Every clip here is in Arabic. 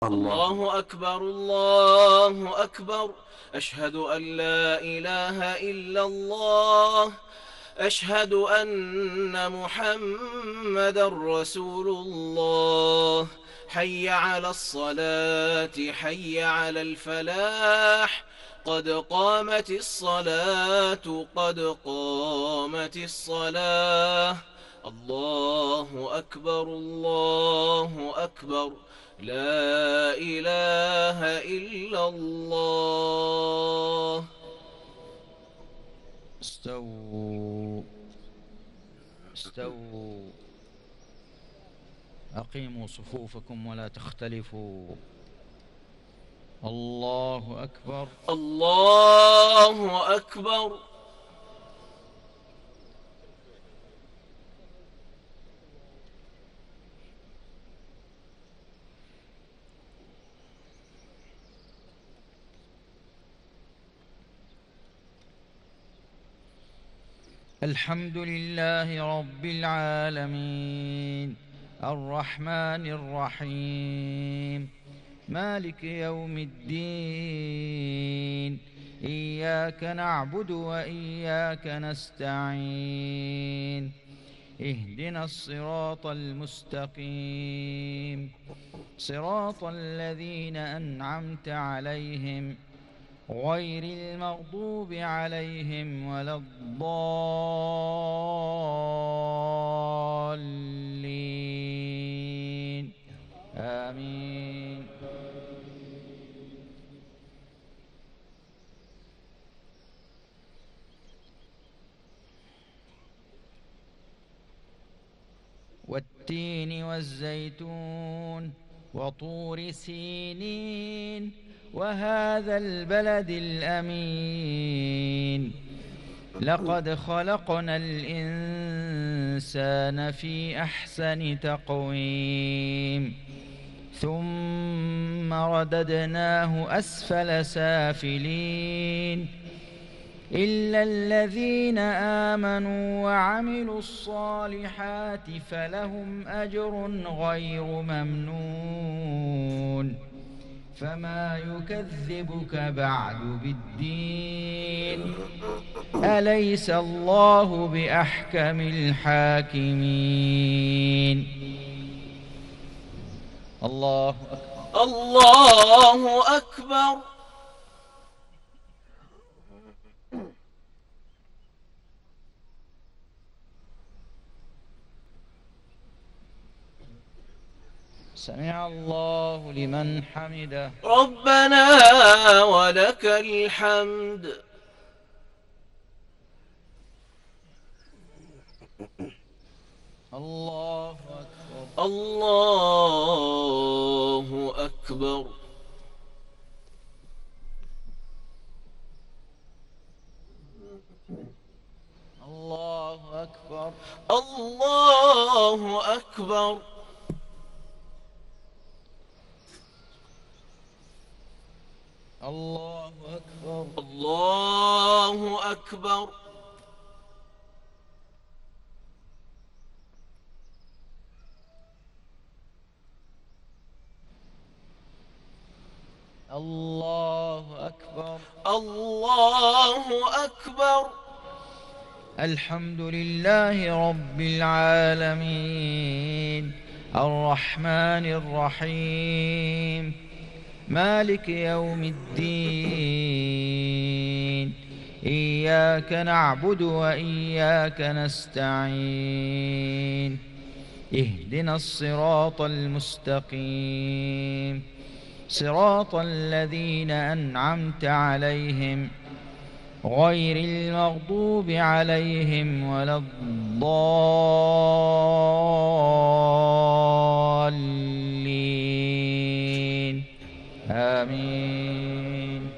الله أكبر الله أكبر. أشهد أن لا إله إلا الله. أشهد أن محمد رسول الله. حي على الصلاة حي على الفلاح. قد قامت الصلاة قد قامت الصلاة. الله أكبر الله أكبر. لا إله إلا الله. استووا استووا. أقيموا صفوفكم ولا تختلفوا. الله أكبر الله أكبر. الحمد لله رب العالمين الرحمن الرحيم مالك يوم الدين. إياك نعبد وإياك نستعين. اهدنا الصراط المستقيم صراط الذين أنعمت عليهم غير المغضوب عليهم ولا الضالين. آمين. والتين والزيتون وطور سينين وهذا البلد الأمين. لقد خلقنا الإنسان في أحسن تقويم ثم رددناه أسفل سافلين إلا الذين آمنوا وعملوا الصالحات فلهم أجر غير ممنون. فما يكذبك بعد بالدين. أليس الله بأحكم الحاكمين. الله أكبر الله أكبر. سمع الله لمن حمده. ربنا ولك الحمد. الله أكبر الله أكبر. الله أكبر الله أكبر. الله أكبر الله أكبر. الله أكبر الله أكبر. الحمد لله رب العالمين الرحمن الرحيم مالك يوم الدين. إياك نعبد وإياك نستعين. اهدنا الصراط المستقيم صراط الذين أنعمت عليهم غير المغضوب عليهم ولا الضالين. آمين.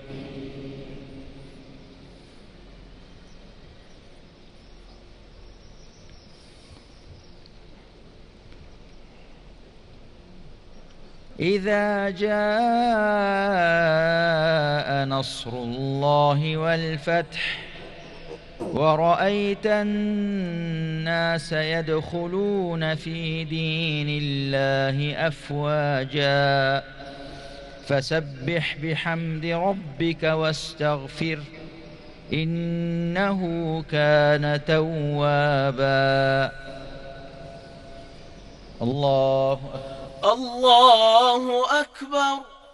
إذا جاء نصر الله والفتح ورأيت الناس يدخلون في دين الله أفواجا فسبح بحمد ربك واستغفر إنه كان توابا. الله أكبر. الله أكبر.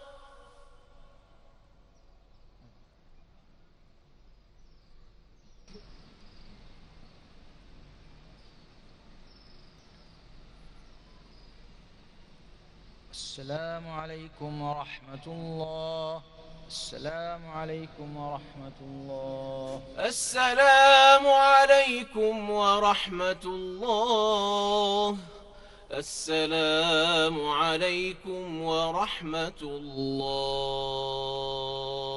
السلام عليكم ورحمة الله. السلام عليكم ورحمة الله. السلام عليكم ورحمة الله. السلام عليكم ورحمة الله.